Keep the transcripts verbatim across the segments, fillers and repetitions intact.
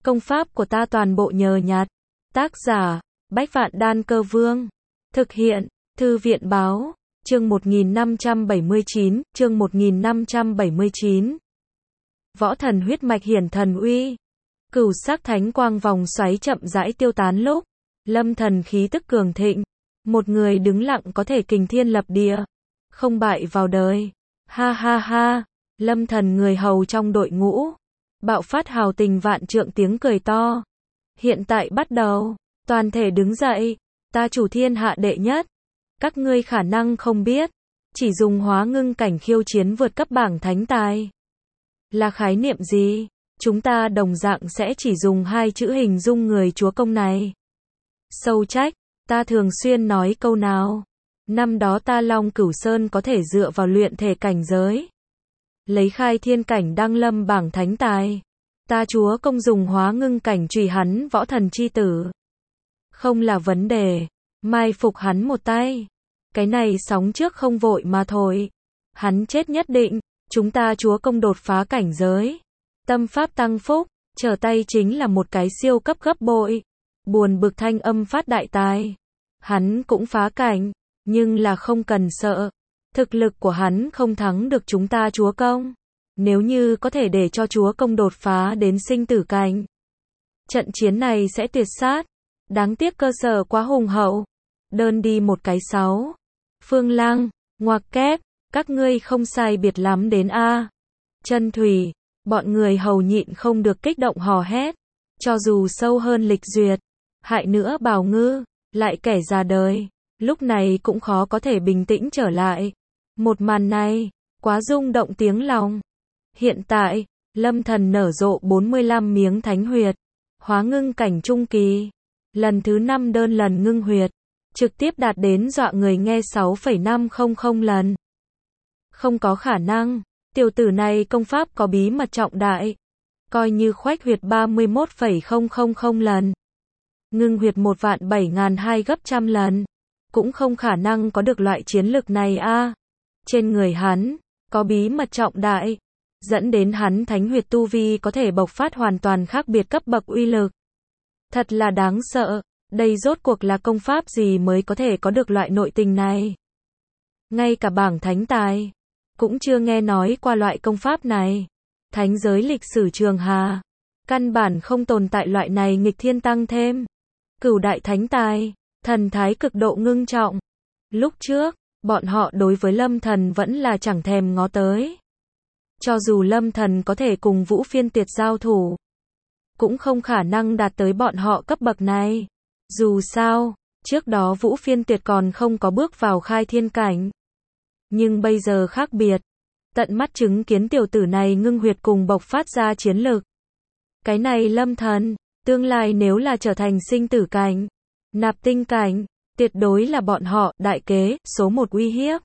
Công pháp của ta toàn bộ nhờ nhặt. Tác giả, Bách Vạn Đan Cơ Vương. Thực hiện, Thư viện Báo. Chương một nghìn năm trăm bảy mươi chín, chương một nghìn năm trăm bảy mươi chín. Võ thần huyết mạch hiển thần uy. Cửu sắc thánh quang vòng xoáy chậm rãi tiêu tán lúc Lâm Thần khí tức cường thịnh, một người đứng lặng có thể kình thiên lập địa, không bại vào đời. Ha ha ha, Lâm Thần người hầu trong đội ngũ bạo phát hào tình vạn trượng tiếng cười to. Hiện tại bắt đầu, toàn thể đứng dậy, ta chủ thiên hạ đệ nhất. Các ngươi khả năng không biết, chỉ dùng hóa ngưng cảnh khiêu chiến vượt cấp bảng thánh tài là khái niệm gì? Chúng ta đồng dạng sẽ chỉ dùng hai chữ hình dung người chúa công này. Sâu trách, ta thường xuyên nói câu nào. Năm đó ta Long Cửu Sơn có thể dựa vào luyện thể cảnh giới, lấy khai thiên cảnh đăng lâm bảng thánh tài. Ta chúa công dùng hóa ngưng cảnh trùy hắn võ thần chi tử. Không là vấn đề, mai phục hắn một tay. Cái này sóng trước không vội mà thôi. Hắn chết nhất định, chúng ta chúa công đột phá cảnh giới. Tâm pháp tăng phúc, trở tay chính là một cái siêu cấp gấp bội. Buồn bực thanh âm phát đại tài. Hắn cũng phá cảnh, nhưng là không cần sợ. Thực lực của hắn không thắng được chúng ta chúa công. Nếu như có thể để cho chúa công đột phá đến sinh tử cảnh, trận chiến này sẽ tuyệt sát. Đáng tiếc cơ sở quá hùng hậu. Đơn đi một cái sáu. Phương Lăng, ngoặc kép, các ngươi không sai biệt lắm đến A. Chân Thủy, bọn người hầu nhịn không được kích động hò hét. Cho dù sâu hơn lịch duyệt, hại nữa Bào Ngư, lại kẻ già đời, lúc này cũng khó có thể bình tĩnh trở lại. Một màn này, quá rung động tiếng lòng. Hiện tại, Lâm Thần nở rộ bốn mươi lăm miếng thánh huyệt, hóa ngưng cảnh trung kỳ, lần thứ năm đơn lần ngưng huyệt, trực tiếp đạt đến dọa người nghe sáu phẩy năm không không lần. Không có khả năng, tiểu tử này công pháp có bí mật trọng đại, coi như khoách huyệt ba mươi mốt phẩy không không không lần, ngưng huyệt một vạn bảy ngàn hai gấp trăm lần, cũng không khả năng có được loại chiến lực này a. À, trên người hắn, có bí mật trọng đại, dẫn đến hắn thánh huyệt tu vi có thể bộc phát hoàn toàn khác biệt cấp bậc uy lực. Thật là đáng sợ, đây rốt cuộc là công pháp gì mới có thể có được loại nội tình này. Ngay cả bảng thánh tài, cũng chưa nghe nói qua loại công pháp này. Thánh giới lịch sử trường hà, căn bản không tồn tại loại này nghịch thiên tăng thêm. Cửu đại thánh tài, thần thái cực độ ngưng trọng. Lúc trước, bọn họ đối với Lâm Thần vẫn là chẳng thèm ngó tới. Cho dù Lâm Thần có thể cùng Vũ Phiên Tiệt giao thủ, cũng không khả năng đạt tới bọn họ cấp bậc này. Dù sao, trước đó Vũ Phiên Tiệt còn không có bước vào khai thiên cảnh. Nhưng bây giờ khác biệt. Tận mắt chứng kiến tiểu tử này ngưng huyệt cùng bộc phát ra chiến lực. Cái này Lâm Thần, tương lai nếu là trở thành sinh tử cảnh, nạp tinh cảnh, tuyệt đối là bọn họ đại kế, số một uy hiếp.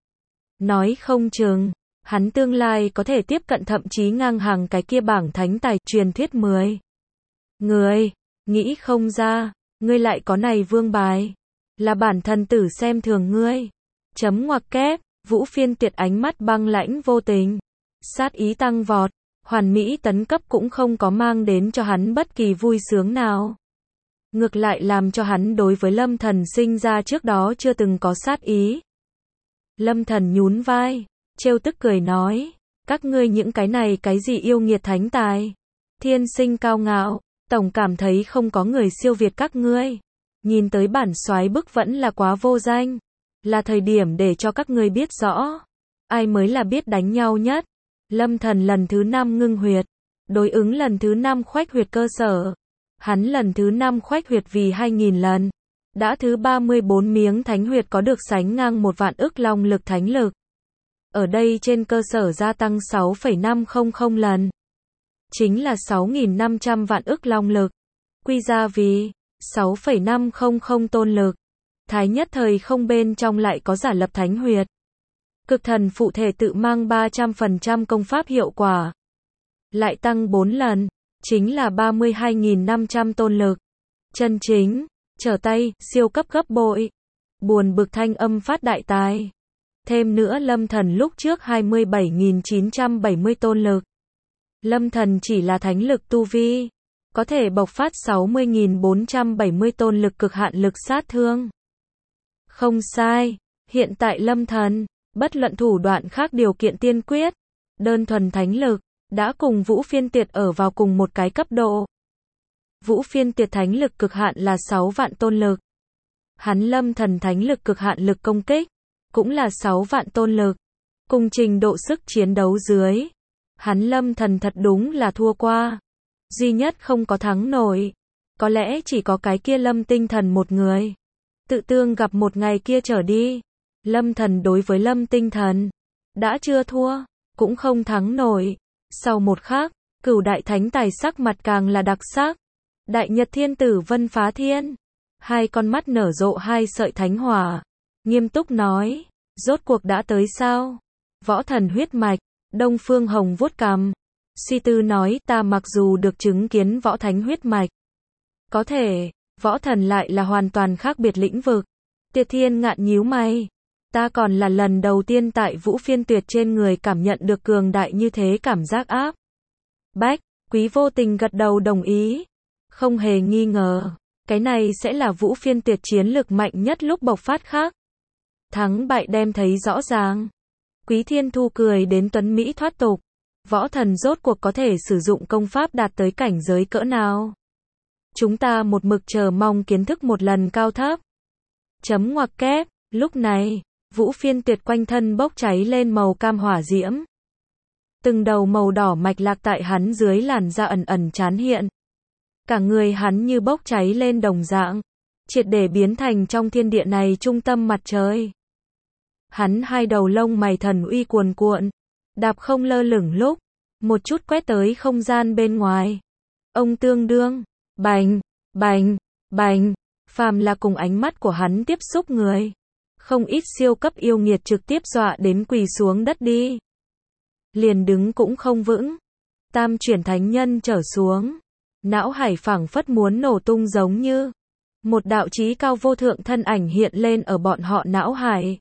Nói không chừng, hắn tương lai có thể tiếp cận thậm chí ngang hàng cái kia bảng thánh tài truyền thuyết mười. Người, nghĩ không ra, ngươi lại có này vương bài. Là bản thần tử xem thường ngươi. Chấm ngoặc kép, Vũ Phiên Tiệt ánh mắt băng lãnh vô tình. Sát ý tăng vọt, hoàn mỹ tấn cấp cũng không có mang đến cho hắn bất kỳ vui sướng nào. Ngược lại làm cho hắn đối với Lâm Thần sinh ra trước đó chưa từng có sát ý. Lâm Thần nhún vai, trêu tức cười nói, các ngươi những cái này cái gì yêu nghiệt thánh tài, thiên sinh cao ngạo, tổng cảm thấy không có người siêu việt các ngươi. Nhìn tới bản soái bức vẫn là quá vô danh, là thời điểm để cho các ngươi biết rõ, ai mới là biết đánh nhau nhất. Lâm Thần lần thứ năm ngưng huyệt, đối ứng lần thứ năm khoách huyệt cơ sở. Hắn lần thứ năm khoách huyệt vì hai nghìn lần, đã thứ ba mươi bốn miếng thánh huyệt có được sánh ngang một vạn ức long lực thánh lực. Ở đây trên cơ sở gia tăng sáu phẩy năm không không lần, chính là sáu nghìn năm trăm vạn ức long lực, quy ra vì sáu phẩy năm không không tôn lực. Thái nhất thời không bên trong lại có giả lập thánh huyệt. Cực thần phụ thể tự mang ba trăm phần trăm công pháp hiệu quả, lại tăng bốn lần, chính là ba mươi hai nghìn năm trăm tôn lực. Chân chính, trở tay, siêu cấp gấp bội. Buồn bực thanh âm phát đại tài. Thêm nữa Lâm Thần lúc trước hai mươi bảy nghìn chín trăm bảy mươi tôn lực. Lâm Thần chỉ là thánh lực tu vi, có thể bộc phát sáu mươi nghìn bốn trăm bảy mươi tôn lực cực hạn lực sát thương. Không sai, hiện tại Lâm Thần, bất luận thủ đoạn khác điều kiện tiên quyết, đơn thuần thánh lực, đã cùng Vũ Phiên Tiệt ở vào cùng một cái cấp độ. Vũ Phiên Tiệt thánh lực cực hạn là sáu vạn tôn lực. Hắn Lâm Thần thánh lực cực hạn lực công kích, cũng là sáu vạn tôn lực. Cùng trình độ sức chiến đấu dưới, hắn Lâm Thần thật đúng là thua qua. Duy nhất không có thắng nổi, có lẽ chỉ có cái kia Lâm Tinh Thần một người. Tự tương gặp một ngày kia trở đi, Lâm Thần đối với Lâm Tinh Thần, đã chưa thua, cũng không thắng nổi. Sau một khắc, Cửu Đại Thánh Tài sắc mặt càng là đặc sắc. Đại Nhật Thiên Tử Vân Phá Thiên, hai con mắt nở rộ hai sợi thánh hỏa, nghiêm túc nói, rốt cuộc đã tới sao? Võ Thần huyết mạch, Đông Phương Hồng vuốt cằm, suy tư nói, ta mặc dù được chứng kiến võ thánh huyết mạch, có thể, võ thần lại là hoàn toàn khác biệt lĩnh vực. Tiệt Thiên Ngạn nhíu mày, ta còn là lần đầu tiên tại Vũ Phiên Tuyệt trên người cảm nhận được cường đại như thế cảm giác áp bách. Quý Vô Tình gật đầu đồng ý, không hề nghi ngờ, cái này sẽ là Vũ Phiên Tuyệt chiến lực mạnh nhất lúc bộc phát khác. Thắng bại đem thấy rõ ràng. Quý Thiên Thu cười đến tuấn mỹ thoát tục, võ thần rốt cuộc có thể sử dụng công pháp đạt tới cảnh giới cỡ nào? Chúng ta một mực chờ mong kiến thức một lần cao thấp. Chấm ngoặc kép, lúc này, Vũ Phiên Tuyệt quanh thân bốc cháy lên màu cam hỏa diễm. Từng đầu màu đỏ mạch lạc tại hắn dưới làn da ẩn ẩn chán hiện. Cả người hắn như bốc cháy lên đồng dạng, triệt để biến thành trong thiên địa này trung tâm mặt trời. Hắn hai đầu lông mày thần uy cuồn cuộn, đạp không lơ lửng lúc, một chút quét tới không gian bên ngoài. Ông tương đương, bành, bành, bành, phàm là cùng ánh mắt của hắn tiếp xúc người. Không ít siêu cấp yêu nghiệt trực tiếp dọa đến quỳ xuống đất đi. Liền đứng cũng không vững. Tam chuyển thánh nhân trở xuống. Não hải phảng phất muốn nổ tung giống như. Một đạo chí cao vô thượng thân ảnh hiện lên ở bọn họ não hải.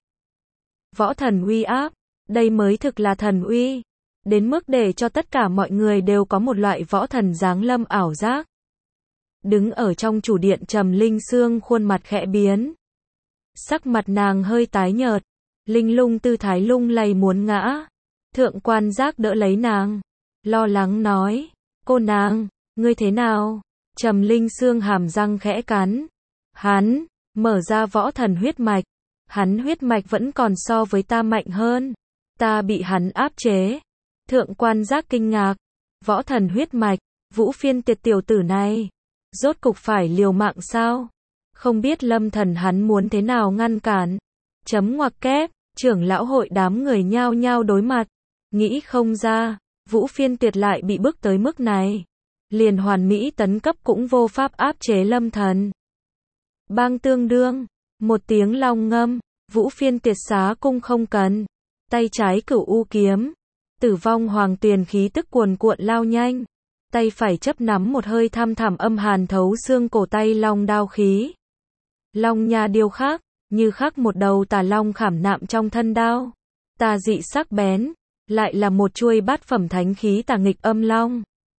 Võ thần uy áp. Đây mới thực là thần uy. Đến mức để cho tất cả mọi người đều có một loại võ thần giáng lâm ảo giác. Đứng ở trong chủ điện Trầm Linh Sương khuôn mặt khẽ biến. Sắc mặt nàng hơi tái nhợt. Linh lung tư thái lung lay muốn ngã. Thượng quan giác đỡ lấy nàng. Lo lắng nói. Cô nàng, ngươi thế nào? Trầm Linh Sương hàm răng khẽ cắn. Hắn, mở ra võ thần huyết mạch. Hắn huyết mạch vẫn còn so với ta mạnh hơn. Ta bị hắn áp chế. Thượng quan giác kinh ngạc. Võ thần huyết mạch, Vũ Phiên Tiệt tiểu tử này. Rốt cục phải liều mạng sao? Không biết Lâm Thần hắn muốn thế nào ngăn cản. Chấm ngoặc kép, trưởng lão hội đám người nhao nhao đối mặt. Nghĩ không ra, Vũ Phiên Tiệt lại bị bức tới mức này. Liền hoàn mỹ tấn cấp cũng vô pháp áp chế Lâm Thần. Bang tương đương, một tiếng long ngâm, Vũ Phiên Tiệt xá cung không cần. Tay trái cửu u kiếm, tử vong hoàng tuyền khí tức cuồn cuộn lao nhanh. Tay phải chấp nắm một hơi thăm thẳm âm hàn thấu xương cổ tay long đao khí. Long nha điêu khắc, như khắc một đầu tà long khảm nạm trong thân đao. Tà dị sắc bén, lại là một chuôi bát phẩm thánh khí tà nghịch âm long.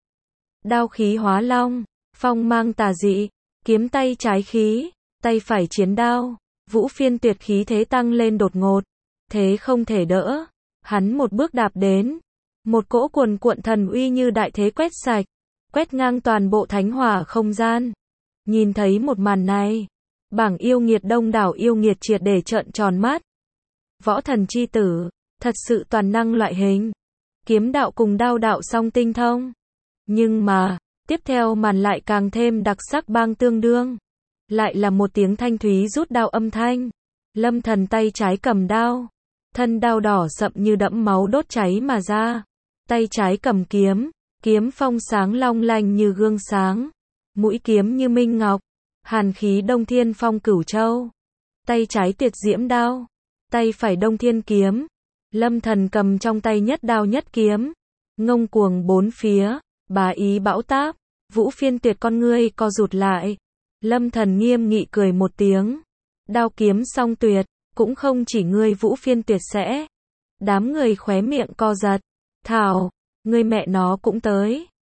Đao khí hóa long, phong mang tà dị, kiếm tay trái khí, tay phải chiến đao. Vũ Phiên Tuyệt khí thế tăng lên đột ngột, thế không thể đỡ. Hắn một bước đạp đến, một cỗ cuồn cuộn thần uy như đại thế quét sạch, quét ngang toàn bộ thánh hỏa không gian. Nhìn thấy một màn này, bảng yêu nghiệt đông đảo yêu nghiệt triệt để trợn tròn mắt. Võ thần chi tử, thật sự toàn năng loại hình. Kiếm đạo cùng đao đạo song tinh thông. Nhưng mà, tiếp theo màn lại càng thêm đặc sắc bang tương đương. Lại là một tiếng thanh thúy rút đao âm thanh. Lâm Thần tay trái cầm đao. Thân đao đỏ sậm như đẫm máu đốt cháy mà ra. Tay trái cầm kiếm. Kiếm phong sáng long lanh như gương sáng. Mũi kiếm như minh ngọc. Hàn khí đông thiên phong cửu châu. Tay trái tuyệt diễm đao. Tay phải đông thiên kiếm. Lâm Thần cầm trong tay nhất đao nhất kiếm. Ngông cuồng bốn phía. Bá ý bão táp. Vũ Phiên Tuyệt con ngươi co rụt lại. Lâm Thần nghiêm nghị cười một tiếng. Đao kiếm song tuyệt. Cũng không chỉ ngươi Vũ Phiên Tuyệt sẽ. Đám người khóe miệng co giật. Thảo, ngươi mẹ nó cũng tới.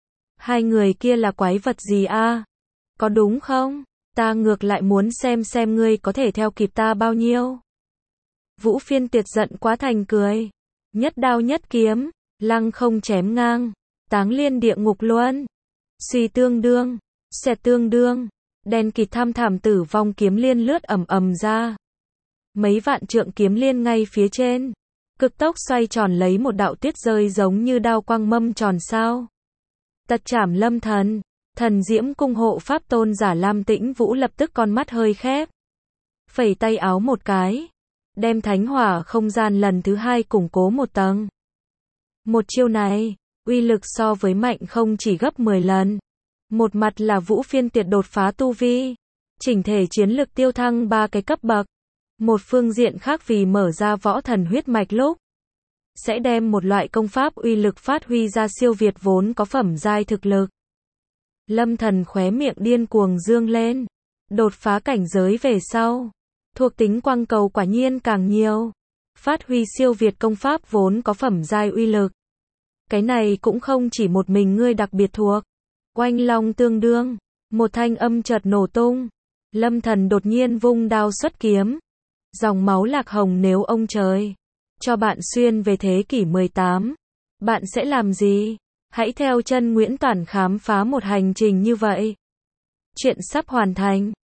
Hai người kia là quái vật gì a? Có đúng không? Ta ngược lại muốn xem xem ngươi có thể theo kịp ta bao nhiêu. Vũ Phiên Tiệt giận quá thành cười. Nhất đao nhất kiếm, lăng không chém ngang, táng liên địa ngục luân. Suy tương đương, xẹt tương đương, đen kịt thăm thảm tử vong kiếm liên lướt ầm ầm ra. Mấy vạn trượng kiếm liên ngay phía trên, cực tốc xoay tròn lấy một đạo tiết rơi giống như đao quang mâm tròn sao. Tật chảm lâm thần, thần diễm cung hộ pháp tôn giả Lam Tĩnh Vũ lập tức con mắt hơi khép. Phẩy tay áo một cái, đem thánh hỏa không gian lần thứ hai củng cố một tầng. Một chiêu này, uy lực so với mạnh không chỉ gấp mười lần. Một mặt là Vũ Phiên Tiệt đột phá tu vi, chỉnh thể chiến lực tiêu thăng ba cái cấp bậc. Một phương diện khác vì mở ra võ thần huyết mạch lúc, sẽ đem một loại công pháp uy lực phát huy ra siêu việt vốn có phẩm giai thực lực. Lâm Thần khóe miệng điên cuồng dương lên. Đột phá cảnh giới về sau, thuộc tính quang cầu quả nhiên càng nhiều. Phát huy siêu việt công pháp vốn có phẩm giai uy lực. Cái này cũng không chỉ một mình ngươi đặc biệt thuộc. Oanh long tương đương, một thanh âm chợt nổ tung. Lâm Thần đột nhiên vung đao xuất kiếm. Dòng máu lạc hồng nếu ông trời cho bạn xuyên về thế kỷ mười tám, bạn sẽ làm gì? Hãy theo chân Nguyễn Toản khám phá một hành trình như vậy. Chuyện sắp hoàn thành.